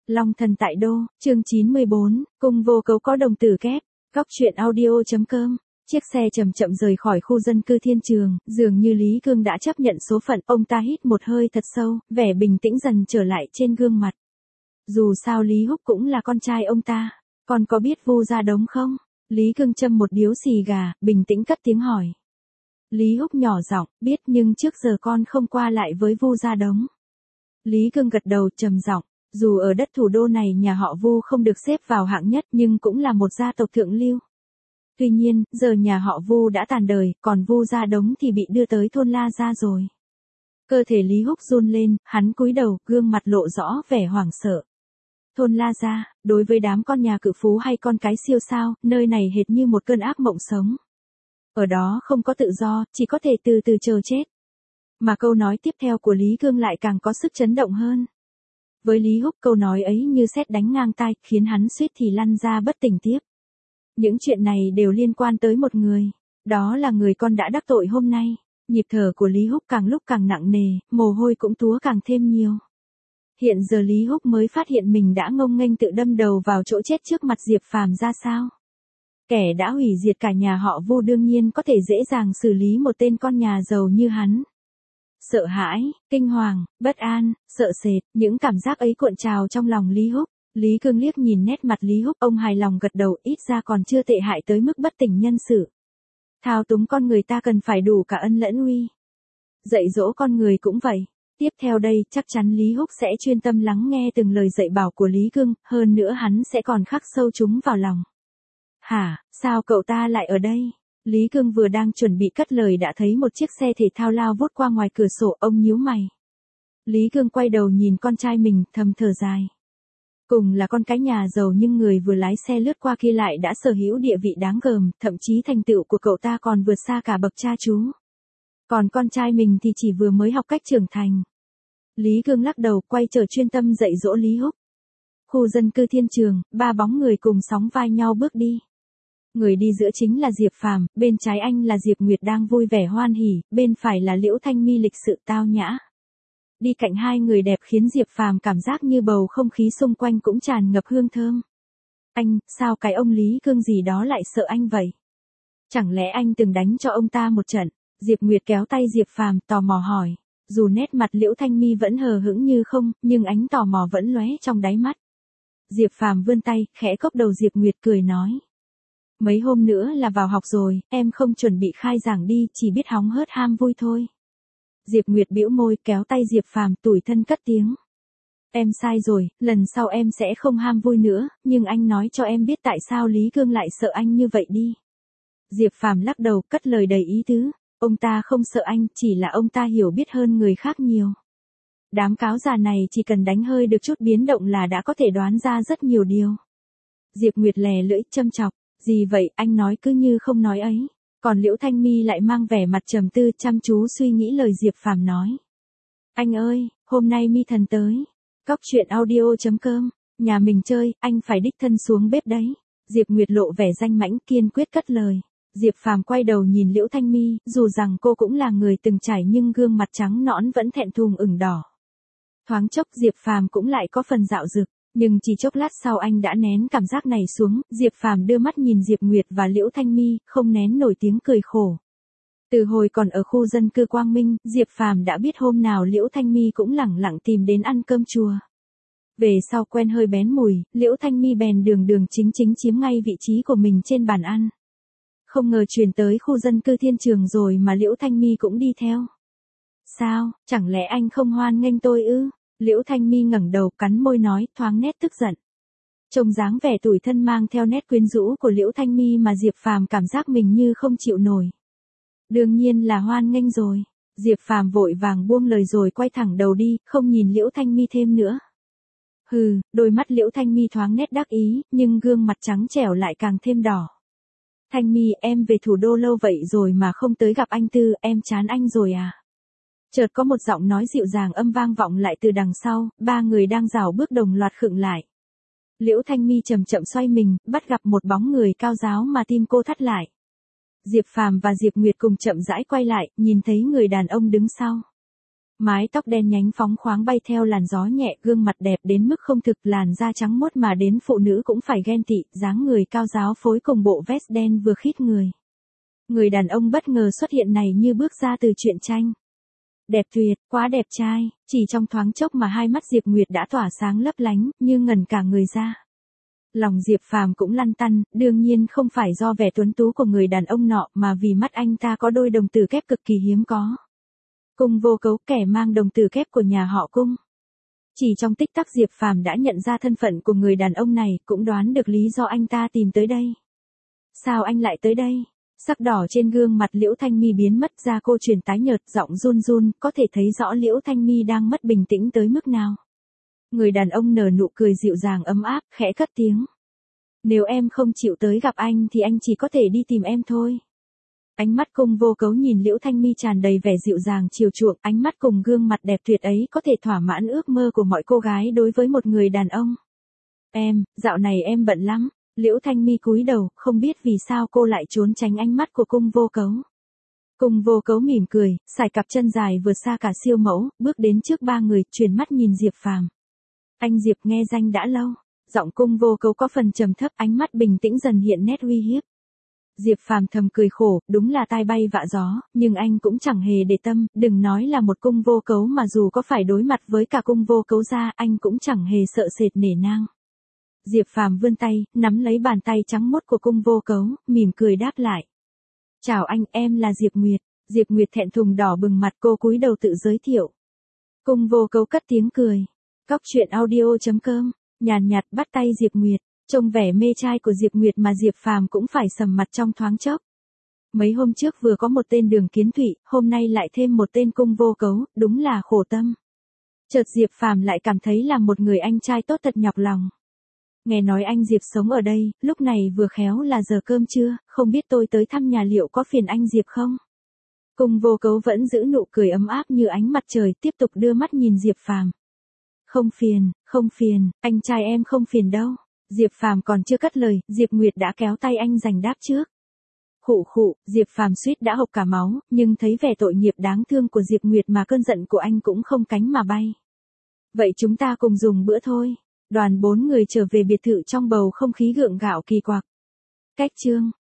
Long thần tại đô, chương 94, cung vô cấu có đồng tử kép, góc truyện audio.com. Chiếc xe chậm chậm rời khỏi khu dân cư Thiên Trường, dường như Lý Cương đã chấp nhận số phận, ông ta hít một hơi thật sâu, vẻ bình tĩnh dần trở lại trên gương mặt. Dù sao Lý Húc cũng là con trai ông ta, con có biết Vu Gia Đống không? Lý Cương châm một điếu xì gà, bình tĩnh cất tiếng hỏi. Lý Húc nhỏ giọng, biết nhưng trước giờ con không qua lại với Vu Gia Đống. Lý Cương gật đầu trầm giọng, dù ở đất thủ đô này nhà họ Vu không được xếp vào hạng nhất nhưng cũng là một gia tộc thượng lưu. Tuy nhiên, giờ nhà họ Vu đã tàn đời, còn Vu Gia Đống thì bị đưa tới thôn La Gia rồi. Cơ thể Lý Húc run lên, hắn cúi đầu, gương mặt lộ rõ vẻ hoảng sợ. Thôn La Gia, đối với đám con nhà cự phú hay con cái siêu sao, nơi này hệt như một cơn ác mộng sống. Ở đó không có tự do, chỉ có thể từ từ chờ chết. Mà câu nói tiếp theo của Lý Cương lại càng có sức chấn động hơn. Với Lý Húc câu nói ấy như sét đánh ngang tai, khiến hắn suýt thì lăn ra bất tỉnh tiếp. Những chuyện này đều liên quan tới một người, đó là người con đã đắc tội hôm nay. Nhịp thở của Lý Húc càng lúc càng nặng nề, mồ hôi cũng túa càng thêm nhiều. Hiện giờ Lý Húc mới phát hiện mình đã ngông nghênh tự đâm đầu vào chỗ chết trước mặt Diệp Phàm ra sao. Kẻ đã hủy diệt cả nhà họ Vu đương nhiên có thể dễ dàng xử lý một tên con nhà giàu như hắn. Sợ hãi, kinh hoàng, bất an, sợ sệt, những cảm giác ấy cuộn trào trong lòng Lý Húc. Lý Cương liếc nhìn nét mặt Lý Húc, ông hài lòng gật đầu, ít ra còn chưa tệ hại tới mức bất tỉnh nhân sự. Thao túng con người ta cần phải đủ cả ân lẫn uy. Dạy dỗ con người cũng vậy. Tiếp theo đây, chắc chắn Lý Húc sẽ chuyên tâm lắng nghe từng lời dạy bảo của Lý Cương, hơn nữa hắn sẽ còn khắc sâu chúng vào lòng. Hả, sao cậu ta lại ở đây? Lý Cương vừa đang chuẩn bị cất lời đã thấy một chiếc xe thể thao lao vút qua ngoài cửa sổ, ông nhíu mày. Lý Cương quay đầu nhìn con trai mình, thầm thở dài. Cùng là con cái nhà giàu nhưng người vừa lái xe lướt qua kia lại đã sở hữu địa vị đáng gờm, thậm chí thành tựu của cậu ta còn vượt xa cả bậc cha chú. Còn con trai mình thì chỉ vừa mới học cách trưởng thành. Lý Cương lắc đầu, quay trở chuyên tâm dạy dỗ Lý Húc. Khu dân cư Thiên Trường, ba bóng người cùng sóng vai nhau bước đi. Người đi giữa chính là Diệp Phàm, bên trái anh là Diệp Nguyệt đang vui vẻ hoan hỉ, bên phải là Liễu Thanh Mi lịch sự tao nhã. Đi cạnh hai người đẹp khiến Diệp Phàm cảm giác như bầu không khí xung quanh cũng tràn ngập hương thơm. Anh, sao cái ông Lý Cương gì đó lại sợ anh vậy? Chẳng lẽ anh từng đánh cho ông ta một trận? Diệp Nguyệt kéo tay Diệp Phàm, tò mò hỏi. Dù nét mặt Liễu Thanh Mi vẫn hờ hững như không, nhưng ánh tò mò vẫn lóe trong đáy mắt. Diệp Phàm vươn tay, khẽ cốc đầu Diệp Nguyệt cười nói. Mấy hôm nữa là vào học rồi, em không chuẩn bị khai giảng đi, chỉ biết hóng hớt ham vui thôi. Diệp Nguyệt bĩu môi, kéo tay Diệp Phàm, tủi thân cất tiếng. Em sai rồi, lần sau em sẽ không ham vui nữa, nhưng anh nói cho em biết tại sao Lý Cương lại sợ anh như vậy đi. Diệp Phàm lắc đầu, cất lời đầy ý tứ. Ông ta không sợ anh, chỉ là ông ta hiểu biết hơn người khác nhiều. Đám cáo già này chỉ cần đánh hơi được chút biến động là đã có thể đoán ra rất nhiều điều. Diệp Nguyệt lè lưỡi, châm chọc. Gì vậy, anh nói cứ như không nói ấy. Còn Liễu Thanh Mi lại mang vẻ mặt trầm tư, chăm chú suy nghĩ lời Diệp Phàm nói. Anh ơi, hôm nay Mi thần tới. Góc truyện audio.com, nhà mình chơi, anh phải đích thân xuống bếp đấy. Diệp Nguyệt lộ vẻ danh mãnh, kiên quyết cất lời. Diệp Phàm quay đầu nhìn Liễu Thanh Mi, dù rằng cô cũng là người từng trải nhưng gương mặt trắng nõn vẫn thẹn thùng ửng đỏ. Thoáng chốc Diệp Phàm cũng lại có phần dạo dực, nhưng chỉ chốc lát sau anh đã nén cảm giác này xuống. Diệp Phàm đưa mắt nhìn Diệp Nguyệt và Liễu Thanh Mi, không nén nổi tiếng cười khổ. Từ hồi còn ở khu dân cư Quang Minh, Diệp Phàm đã biết hôm nào Liễu Thanh Mi cũng lẳng lặng tìm đến ăn cơm chùa. Về sau quen hơi bén mùi, Liễu Thanh Mi bèn đường chính chiếm ngay vị trí của mình trên bàn ăn. Không ngờ chuyển tới khu dân cư Thiên Trường rồi mà Liễu Thanh Mi cũng đi theo. Sao, chẳng lẽ anh không hoan nghênh tôi ư? Liễu Thanh Mi ngẩng đầu, cắn môi nói, thoáng nét tức giận. Trông dáng vẻ tủi thân mang theo nét quyến rũ của Liễu Thanh Mi mà Diệp Phàm cảm giác mình như không chịu nổi. Đương nhiên là hoan nghênh rồi. Diệp Phàm vội vàng buông lời rồi quay thẳng đầu đi, không nhìn Liễu Thanh Mi thêm nữa. Hừ, đôi mắt Liễu Thanh Mi thoáng nét đắc ý, nhưng gương mặt trắng trẻo lại càng thêm đỏ. Thanh Mi, em về thủ đô lâu vậy rồi mà không tới gặp anh Tư, em chán anh rồi à? Chợt có một giọng nói dịu dàng âm vang vọng lại từ đằng sau, ba người đang rảo bước đồng loạt khựng lại. Liễu Thanh Mi chậm chậm xoay mình, bắt gặp một bóng người cao ráo mà tim cô thắt lại. Diệp Phàm và Diệp Nguyệt cùng chậm rãi quay lại, nhìn thấy người đàn ông đứng sau. Mái tóc đen nhánh phóng khoáng bay theo làn gió nhẹ, gương mặt đẹp đến mức không thực, làn da trắng muốt mà đến phụ nữ cũng phải ghen tị, dáng người cao ráo phối cùng bộ vest đen vừa khít người. Người đàn ông bất ngờ xuất hiện này như bước ra từ truyện tranh. Đẹp tuyệt, quá đẹp trai, chỉ trong thoáng chốc mà hai mắt Diệp Nguyệt đã tỏa sáng lấp lánh, như ngẩn cả người ra. Lòng Diệp Phàm cũng lăn tăn, đương nhiên không phải do vẻ tuấn tú của người đàn ông nọ mà vì mắt anh ta có đôi đồng tử kép cực kỳ hiếm có. Cung Vô Cấu, kẻ mang đồng tử kép của nhà họ Cung. Chỉ trong tích tắc Diệp Phàm đã nhận ra thân phận của người đàn ông này, cũng đoán được lý do anh ta tìm tới đây. Sao anh lại tới đây? Sắc đỏ trên gương mặt Liễu Thanh Mi biến mất ra, cô truyền tái nhợt, giọng run run, có thể thấy rõ Liễu Thanh Mi đang mất bình tĩnh tới mức nào. Người đàn ông nở nụ cười dịu dàng ấm áp, khẽ cất tiếng. Nếu em không chịu tới gặp anh thì anh chỉ có thể đi tìm em thôi. Ánh mắt Cung Vô Cấu nhìn Liễu Thanh Mi tràn đầy vẻ dịu dàng chiều chuộng, ánh mắt cùng gương mặt đẹp tuyệt ấy có thể thỏa mãn ước mơ của mọi cô gái đối với một người đàn ông. Dạo này em bận lắm. Liễu Thanh Mi cúi đầu, không biết vì sao cô lại trốn tránh ánh mắt của Cung Vô Cấu. Cung Vô Cấu mỉm cười, sải cặp chân dài vừa xa cả siêu mẫu, bước đến trước ba người, chuyển mắt nhìn Diệp Phàm. Anh Diệp, nghe danh đã lâu. Giọng Cung Vô Cấu có phần trầm thấp, ánh mắt bình tĩnh dần hiện nét uy hiếp. Diệp Phàm thầm cười khổ, đúng là tai bay vạ gió, nhưng anh cũng chẳng hề để tâm, đừng nói là một Cung Vô Cấu mà dù có phải đối mặt với cả Cung Vô Cấu gia, anh cũng chẳng hề sợ sệt nể nang. Diệp Phàm vươn tay, nắm lấy bàn tay trắng muốt của Cung Vô Cấu, mỉm cười đáp lại. Chào anh, em là Diệp Nguyệt. Diệp Nguyệt thẹn thùng đỏ bừng mặt, cô cúi đầu tự giới thiệu. Cung Vô Cấu cất tiếng cười. Cóc truyện audio.com, nhàn nhạt bắt tay Diệp Nguyệt, trông vẻ mê trai của Diệp Nguyệt mà Diệp Phàm cũng phải sầm mặt trong thoáng chốc. Mấy hôm trước vừa có một tên Đường Kiến Thụy, hôm nay lại thêm một tên Cung Vô Cấu, đúng là khổ tâm. Chợt Diệp Phàm lại cảm thấy là một người anh trai tốt thật nhọc lòng. Nghe nói anh Diệp sống ở đây, lúc này vừa khéo là giờ cơm trưa, không biết tôi tới thăm nhà liệu có phiền anh Diệp không? Cung Vô Cấu vẫn giữ nụ cười ấm áp như ánh mặt trời, tiếp tục đưa mắt nhìn Diệp Phàm. Không phiền, anh trai em không phiền đâu. Diệp Phàm còn chưa cất lời, Diệp Nguyệt đã kéo tay anh giành đáp trước. Khụ, Diệp Phàm suýt đã hộc cả máu, nhưng thấy vẻ tội nghiệp đáng thương của Diệp Nguyệt mà cơn giận của anh cũng không cánh mà bay. Vậy chúng ta cùng dùng bữa thôi. Đoàn 4 người trở về biệt thự trong bầu không khí gượng gạo kỳ quặc. Cách chương